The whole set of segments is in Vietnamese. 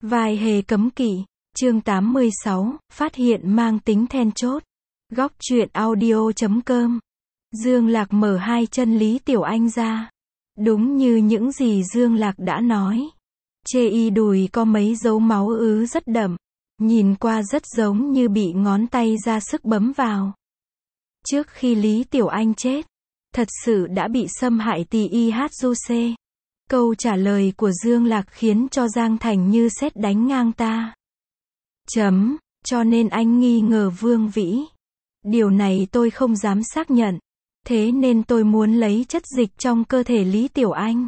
Vai hề cấm kỵ, chương 86, phát hiện mang tính then chốt. Góc truyện audio.com. Dương Lạc mở hai chân Lý Tiểu Anh ra. Đúng như những gì Dương Lạc đã nói. Chê y đùi có mấy dấu máu ứ rất đậm. Nhìn qua rất giống như bị ngón tay ra sức bấm vào. Trước khi Lý Tiểu Anh chết, thật sự đã bị xâm hại TIHJC. Câu trả lời của Dương Lạc khiến cho Giang Thành như sét đánh ngang ta. Cho nên anh nghi ngờ Vương Vĩ. Điều này tôi không dám xác nhận. Thế nên tôi muốn lấy chất dịch trong cơ thể Lý Tiểu Anh.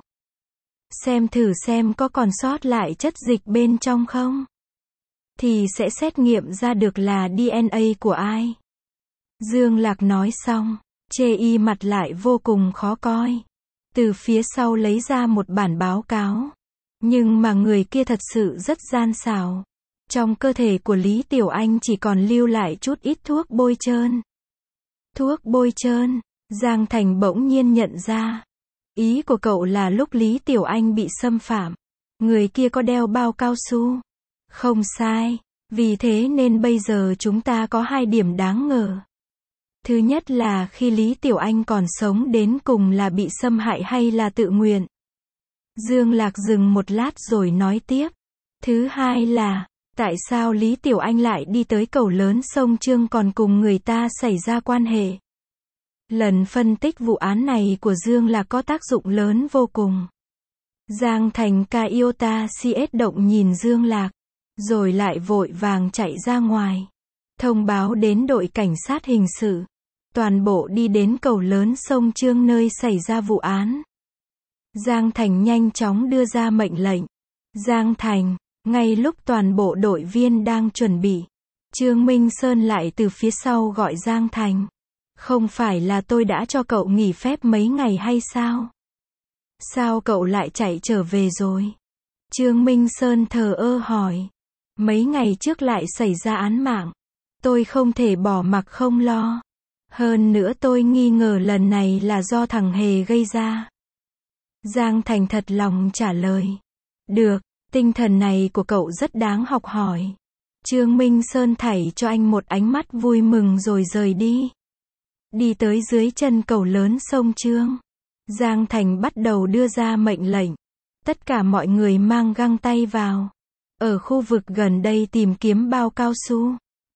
Xem thử xem có còn sót lại chất dịch bên trong không. Thì sẽ xét nghiệm ra được là DNA của ai. Dương Lạc nói xong, chê y mặt lại vô cùng khó coi. Từ phía sau lấy ra một bản báo cáo. Nhưng mà người kia thật sự rất gian xảo. Trong cơ thể của Lý Tiểu Anh chỉ còn lưu lại chút ít thuốc bôi trơn. Thuốc bôi trơn, Giang Thành bỗng nhiên nhận ra. Ý của cậu là lúc Lý Tiểu Anh bị xâm phạm, người kia có đeo bao cao su. Không sai, vì thế nên bây giờ chúng ta có hai điểm đáng ngờ. Thứ nhất là khi Lý Tiểu Anh còn sống đến cùng là bị xâm hại hay là tự nguyện. Dương Lạc dừng một lát rồi nói tiếp. Thứ hai là, tại sao Lý Tiểu Anh lại đi tới cầu lớn sông Trương còn cùng người ta xảy ra quan hệ. Lần phân tích vụ án này của Dương Lạc có tác dụng lớn vô cùng. Giang Thành Kaiota CS động nhìn Dương Lạc, rồi lại vội vàng chạy ra ngoài. Thông báo đến đội cảnh sát hình sự. Toàn bộ đi đến cầu lớn sông Trương nơi xảy ra vụ án. Giang Thành nhanh chóng đưa ra mệnh lệnh. Giang Thành, ngay lúc toàn bộ đội viên đang chuẩn bị, Trương Minh Sơn lại từ phía sau gọi Giang Thành. Không phải là tôi đã cho cậu nghỉ phép mấy ngày hay sao? Sao cậu lại chạy trở về rồi? Trương Minh Sơn thờ ơ hỏi. Mấy ngày trước lại xảy ra án mạng. Tôi không thể bỏ mặc không lo. Hơn nữa tôi nghi ngờ lần này là do thằng Hề gây ra. Giang Thành thật lòng trả lời. Được, tinh thần này của cậu rất đáng học hỏi. Trương Minh Sơn thảy cho anh một ánh mắt vui mừng rồi rời đi. Đi tới dưới chân cầu lớn sông Trương. Giang Thành bắt đầu đưa ra mệnh lệnh. Tất cả mọi người mang găng tay vào. Ở khu vực gần đây tìm kiếm bao cao su.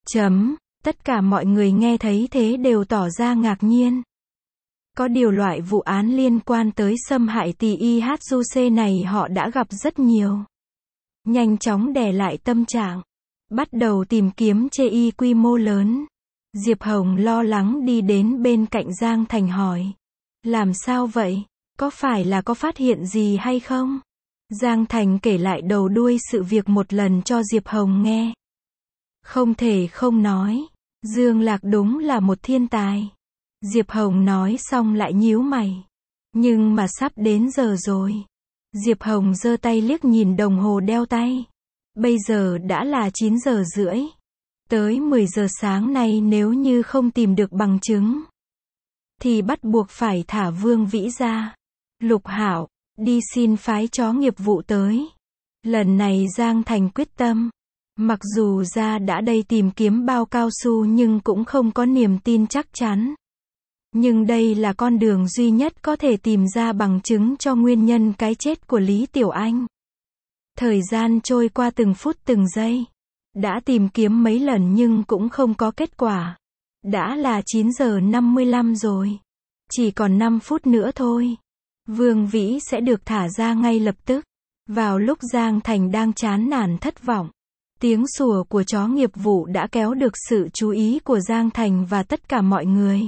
Tất cả mọi người nghe thấy thế đều tỏ ra ngạc nhiên. Có điều loại vụ án liên quan tới xâm hại TIHJC này họ đã gặp rất nhiều. Nhanh chóng đè lại tâm trạng. Bắt đầu tìm kiếm chê y quy mô lớn. Diệp Hồng lo lắng đi đến bên cạnh Giang Thành hỏi. Làm sao vậy? Có phải là có phát hiện gì hay không? Giang Thành kể lại đầu đuôi sự việc một lần cho Diệp Hồng nghe. Không thể không nói. Dương Lạc đúng là một thiên tài. Diệp Hồng nói xong lại nhíu mày. Nhưng mà sắp đến giờ rồi. Diệp Hồng giơ tay liếc nhìn đồng hồ đeo tay. Bây giờ đã là 9 giờ rưỡi. Tới 10 giờ sáng nay nếu như không tìm được bằng chứng, thì bắt buộc phải thả Vương Vĩ ra. Lục Hạo, đi xin phái chó nghiệp vụ tới. Lần này Giang Thành quyết tâm. Mặc dù ra đã đây tìm kiếm bao cao su nhưng cũng không có niềm tin chắc chắn. Nhưng đây là con đường duy nhất có thể tìm ra bằng chứng cho nguyên nhân cái chết của Lý Tiểu Anh. Thời gian trôi qua từng phút từng giây. Đã tìm kiếm mấy lần nhưng cũng không có kết quả. Đã là 9 giờ 55 rồi. Chỉ còn 5 phút nữa thôi. Vương Vĩ sẽ được thả ra ngay lập tức. Vào lúc Giang Thành đang chán nản thất vọng. Tiếng sủa của chó nghiệp vụ đã kéo được sự chú ý của Giang Thành và tất cả mọi người.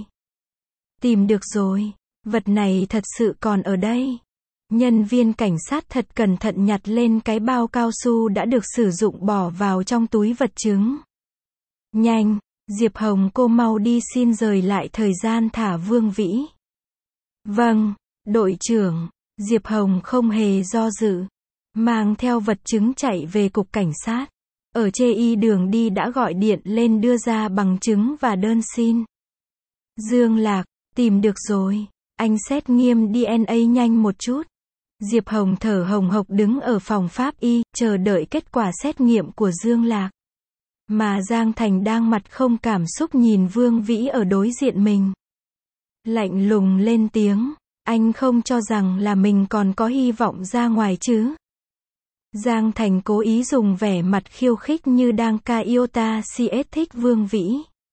Tìm được rồi. Vật này thật sự còn ở đây. Nhân viên cảnh sát thật cẩn thận nhặt lên cái bao cao su đã được sử dụng bỏ vào trong túi vật chứng. Nhanh, Diệp Hồng cô mau đi xin rời lại thời gian thả Vương Vĩ. Vâng, đội trưởng. Diệp Hồng không hề do dự. Mang theo vật chứng chạy về cục cảnh sát. Ở chê y đường đi đã gọi điện lên đưa ra bằng chứng và đơn xin. Dương Lạc, tìm được rồi. Anh xét nghiệm DNA nhanh một chút. Diệp Hồng thở hồng hộc đứng ở phòng pháp y, chờ đợi kết quả xét nghiệm của Dương Lạc. Mà Giang Thành đang mặt không cảm xúc nhìn Vương Vĩ ở đối diện mình. Lạnh lùng lên tiếng, anh không cho rằng là mình còn có hy vọng ra ngoài chứ? Giang Thành cố ý dùng vẻ mặt khiêu khích như đang ca iota CS thích Vương Vĩ.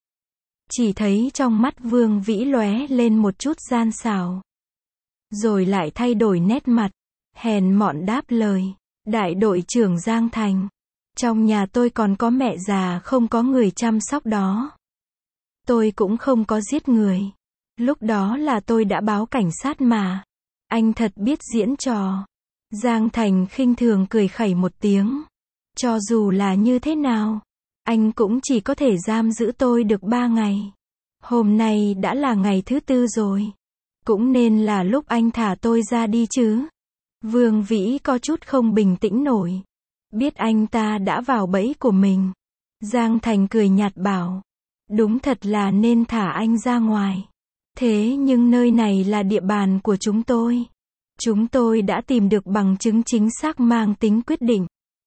Chỉ thấy trong mắt Vương Vĩ lóe lên một chút gian xảo. Rồi lại thay đổi nét mặt, hèn mọn đáp lời, đại đội trưởng Giang Thành. Trong nhà tôi còn có mẹ già không có người chăm sóc đó. Tôi cũng không có giết người. Lúc đó là tôi đã báo cảnh sát mà. Anh thật biết diễn trò. Giang Thành khinh thường cười khẩy một tiếng. Cho dù là như thế nào, anh cũng chỉ có thể giam giữ tôi được 3 ngày. Hôm nay đã là ngày thứ 4 rồi. Cũng nên là lúc anh thả tôi ra đi chứ. Vương Vĩ có chút không bình tĩnh nổi. Biết anh ta đã vào bẫy của mình. Giang Thành cười nhạt bảo. Đúng thật là nên thả anh ra ngoài. Thế nhưng nơi này là địa bàn của chúng tôi. Chúng tôi đã tìm được bằng chứng chính xác mang tính quyết định.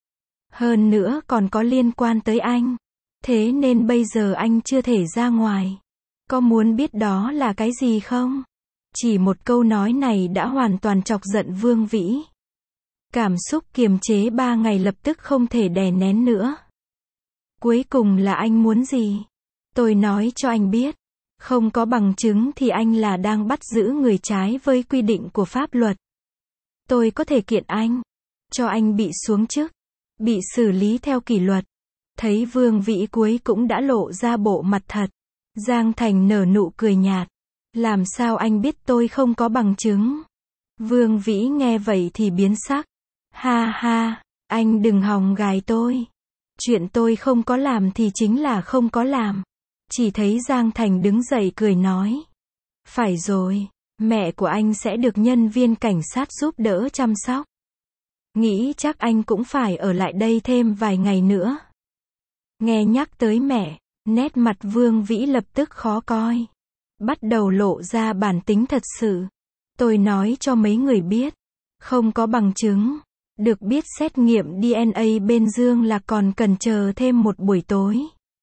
Hơn nữa còn có liên quan tới anh. Thế nên bây giờ anh chưa thể ra ngoài. Có muốn biết đó là cái gì không? Chỉ một câu nói này đã hoàn toàn chọc giận Vương Vĩ. Cảm xúc kiềm chế 3 ngày lập tức không thể đè nén nữa. Cuối cùng là anh muốn gì? Tôi nói cho anh biết. Không có bằng chứng thì anh là đang bắt giữ người trái với quy định của pháp luật. Tôi có thể kiện anh. Cho anh bị xuống chức. Bị xử lý theo kỷ luật. Thấy Vương Vĩ cuối cũng đã lộ ra bộ mặt thật. Giang Thành nở nụ cười nhạt. Làm sao anh biết tôi không có bằng chứng? Vương Vĩ nghe vậy thì biến sắc. Ha ha, anh đừng hòng gài tôi. Chuyện tôi không có làm thì chính là không có làm. Chỉ thấy Giang Thành đứng dậy cười nói. Phải rồi, mẹ của anh sẽ được nhân viên cảnh sát giúp đỡ chăm sóc. Nghĩ chắc anh cũng phải ở lại đây thêm vài ngày nữa. Nghe nhắc tới mẹ, nét mặt Vương Vĩ lập tức khó coi. Bắt đầu lộ ra bản tính thật sự. Tôi nói cho mấy người biết. Không có bằng chứng. Được biết xét nghiệm DNA bên Dương là còn cần chờ thêm một buổi tối.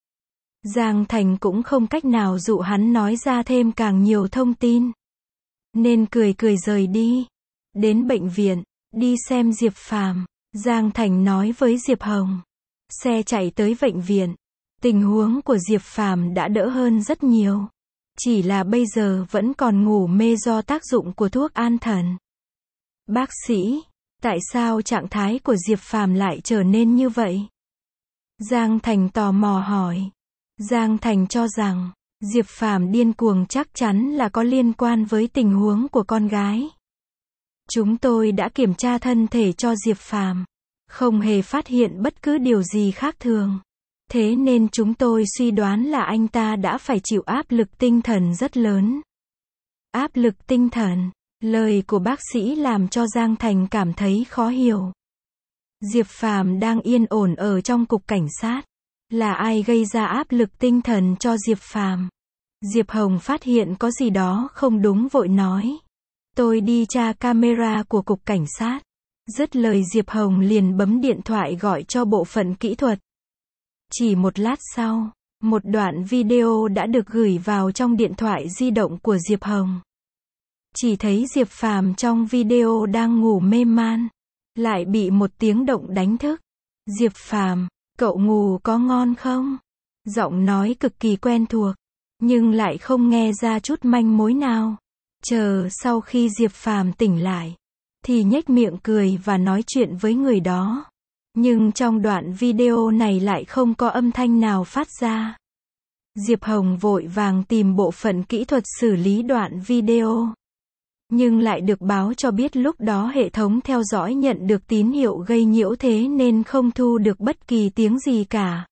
Giang Thành cũng không cách nào dụ hắn nói ra thêm càng nhiều thông tin. Nên cười cười rời đi. Đến bệnh viện, đi xem Diệp Phàm. Giang Thành nói với Diệp Hồng. Xe chạy tới bệnh viện. Tình huống của Diệp Phàm đã đỡ hơn rất nhiều. Chỉ là bây giờ vẫn còn ngủ mê do tác dụng của thuốc an thần. Bác sĩ, tại sao trạng thái của Diệp Phàm lại trở nên như vậy? Giang Thành tò mò hỏi. Giang Thành cho rằng, Diệp Phàm điên cuồng chắc chắn là có liên quan với tình huống của con gái. Chúng tôi đã kiểm tra thân thể cho Diệp Phàm, không hề phát hiện bất cứ điều gì khác thường. Thế nên chúng tôi suy đoán là anh ta đã phải chịu áp lực tinh thần rất lớn. Áp lực tinh thần, lời của bác sĩ làm cho Giang Thành cảm thấy khó hiểu. Diệp Phàm đang yên ổn ở trong cục cảnh sát. Là ai gây ra áp lực tinh thần cho Diệp Phàm? Diệp Hồng phát hiện có gì đó không đúng vội nói. Tôi đi tra camera của cục cảnh sát. Dứt lời Diệp Hồng liền bấm điện thoại gọi cho bộ phận kỹ thuật. Chỉ một lát sau, một đoạn video đã được gửi vào trong điện thoại di động của Diệp Hồng. Chỉ thấy Diệp Phàm trong video đang ngủ mê man, lại bị một tiếng động đánh thức. Diệp Phàm, cậu ngủ có ngon không? Giọng nói cực kỳ quen thuộc, nhưng lại không nghe ra chút manh mối nào. Chờ sau khi Diệp Phàm tỉnh lại, thì nhếch miệng cười và nói chuyện với người đó. Nhưng trong đoạn video này lại không có âm thanh nào phát ra. Diệp Hồng vội vàng tìm bộ phận kỹ thuật xử lý đoạn video. Nhưng lại được báo cho biết lúc đó hệ thống theo dõi nhận được tín hiệu gây nhiễu thế nên không thu được bất kỳ tiếng gì cả.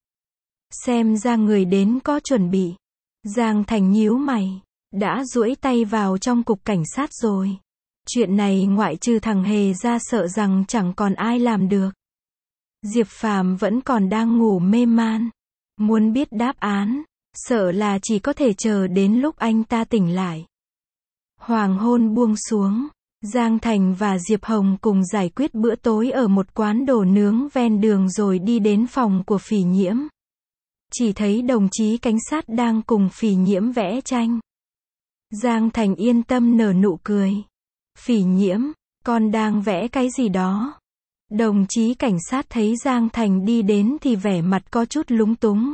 Xem ra người đến có chuẩn bị. Giang Thành nhíu mày. Đã duỗi tay vào trong cục cảnh sát rồi. Chuyện này ngoại trừ thằng Hề ra sợ rằng chẳng còn ai làm được. Diệp Phàm vẫn còn đang ngủ mê man. Muốn biết đáp án, sợ là chỉ có thể chờ đến lúc anh ta tỉnh lại. Hoàng hôn buông xuống, Giang Thành và Diệp Hồng cùng giải quyết bữa tối ở một quán đồ nướng ven đường rồi đi đến phòng của Phỉ Nhiễm. Chỉ thấy đồng chí cảnh sát đang cùng Phỉ Nhiễm vẽ tranh. Giang Thành yên tâm nở nụ cười. Phỉ Nhiễm, con đang vẽ cái gì đó? Đồng chí cảnh sát thấy Giang Thành đi đến thì vẻ mặt có chút lúng túng.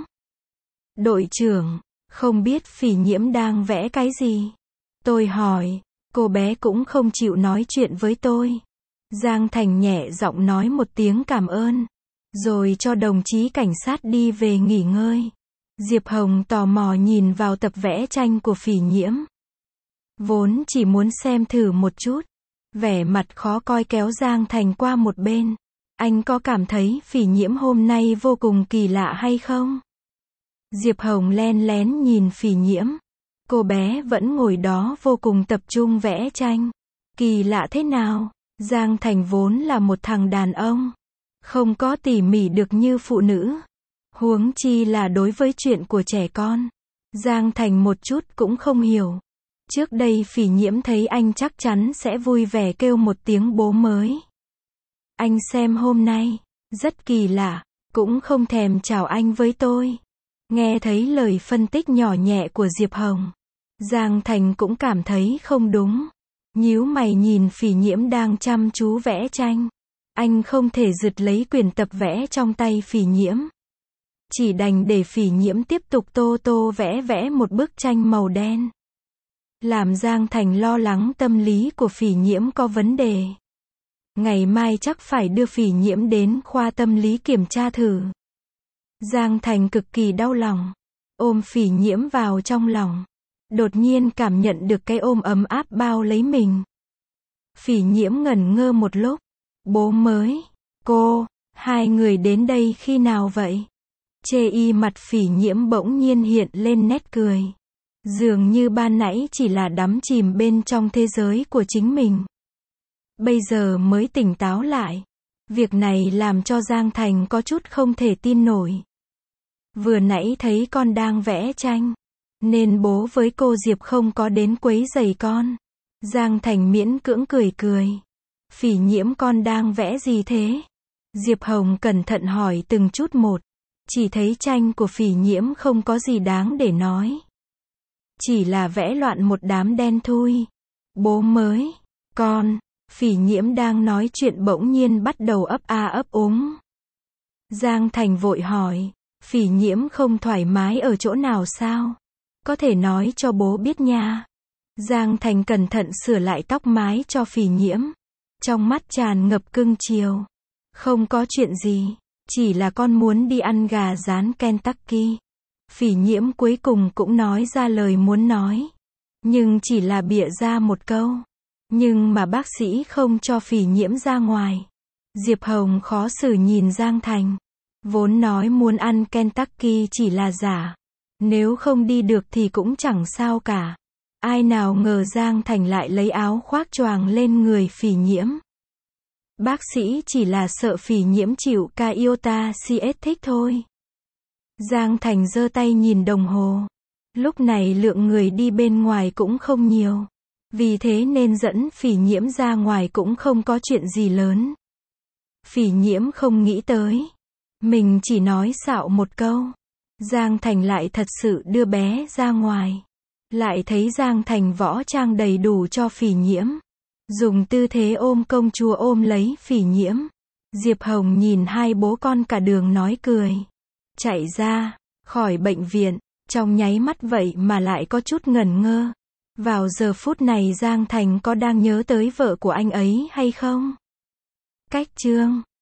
Đội trưởng, không biết Phỉ Nhiễm đang vẽ cái gì? Tôi hỏi, cô bé cũng không chịu nói chuyện với tôi. Giang Thành nhẹ giọng nói một tiếng cảm ơn, rồi cho đồng chí cảnh sát đi về nghỉ ngơi. Diệp Hồng tò mò nhìn vào tập vẽ tranh của Phỉ Nhiễm. Vốn chỉ muốn xem thử một chút. Vẻ mặt khó coi kéo Giang Thành qua một bên. Anh có cảm thấy Phỉ Nhiễm hôm nay vô cùng kỳ lạ hay không? Diệp Hồng len lén nhìn Phỉ Nhiễm. Cô bé vẫn ngồi đó vô cùng tập trung vẽ tranh. Kỳ lạ thế nào? Giang Thành vốn là một thằng đàn ông. Không có tỉ mỉ được như phụ nữ. Huống chi là đối với chuyện của trẻ con. Giang Thành một chút cũng không hiểu. Trước đây Phỉ Nhiễm thấy anh chắc chắn sẽ vui vẻ kêu một tiếng bố mới. Anh xem hôm nay, rất kỳ lạ, cũng không thèm chào anh với tôi. Nghe thấy lời phân tích nhỏ nhẹ của Diệp Hồng, Giang Thành cũng cảm thấy không đúng. Nhíu mày nhìn Phỉ Nhiễm đang chăm chú vẽ tranh. Anh không thể giật lấy quyển tập vẽ trong tay Phỉ Nhiễm. Chỉ đành để Phỉ Nhiễm tiếp tục tô vẽ một bức tranh màu đen. Làm Giang Thành lo lắng tâm lý của Phỉ Nhiễm có vấn đề. Ngày mai chắc phải đưa Phỉ Nhiễm đến khoa tâm lý kiểm tra thử. Giang Thành cực kỳ đau lòng. Ôm Phỉ Nhiễm vào trong lòng. Đột nhiên cảm nhận được cái ôm ấm áp bao lấy mình. Phỉ Nhiễm ngẩn ngơ một lúc. Bố mới, cô, hai người đến đây khi nào vậy? Chê y mặt Phỉ Nhiễm bỗng nhiên hiện lên nét cười. Dường như ban nãy chỉ là đắm chìm bên trong thế giới của chính mình. Bây giờ mới tỉnh táo lại. Việc này làm cho Giang Thành có chút không thể tin nổi. Vừa nãy thấy con đang vẽ tranh, nên bố với cô Diệp không có đến quấy rầy con. Giang Thành miễn cưỡng cười. Phỉ Nhiễm con đang vẽ gì thế? Diệp Hồng cẩn thận hỏi từng chút một. Chỉ thấy tranh của Phỉ Nhiễm không có gì đáng để nói. Chỉ là vẽ loạn một đám đen thui. Bố mới, con, Phỉ Nhiễm đang nói chuyện bỗng nhiên bắt đầu ấp a ấp úng. Giang Thành vội hỏi, Phỉ Nhiễm không thoải mái ở chỗ nào sao? Có thể nói cho bố biết nha. Giang Thành cẩn thận sửa lại tóc mái cho Phỉ Nhiễm. Trong mắt tràn ngập cưng chiều. Không có chuyện gì, chỉ là con muốn đi ăn gà rán Kentucky. Phỉ Nhiễm cuối cùng cũng nói ra lời muốn nói. Nhưng chỉ là bịa ra một câu. Nhưng mà bác sĩ không cho Phỉ Nhiễm ra ngoài. Diệp Hồng khó xử nhìn Giang Thành. Vốn nói muốn ăn Kentucky chỉ là giả. Nếu không đi được thì cũng chẳng sao cả. Ai nào ngờ Giang Thành lại lấy áo khoác choàng lên người Phỉ Nhiễm. Bác sĩ chỉ là sợ Phỉ Nhiễm chịu ca iota CS thích thôi. Giang Thành giơ tay nhìn đồng hồ. Lúc này lượng người đi bên ngoài cũng không nhiều. Vì thế nên dẫn Phỉ Nhiễm ra ngoài cũng không có chuyện gì lớn. Phỉ Nhiễm không nghĩ tới. Mình chỉ nói xạo một câu. Giang Thành lại thật sự đưa bé ra ngoài. Lại thấy Giang Thành võ trang đầy đủ cho Phỉ Nhiễm. Dùng tư thế ôm công chúa ôm lấy Phỉ Nhiễm. Diệp Hồng nhìn hai bố con cả đường nói cười. Chạy ra khỏi bệnh viện, trong nháy mắt vậy mà lại có chút ngẩn ngơ. Vào giờ phút này Giang Thành có đang nhớ tới vợ của anh ấy hay không? Cách chương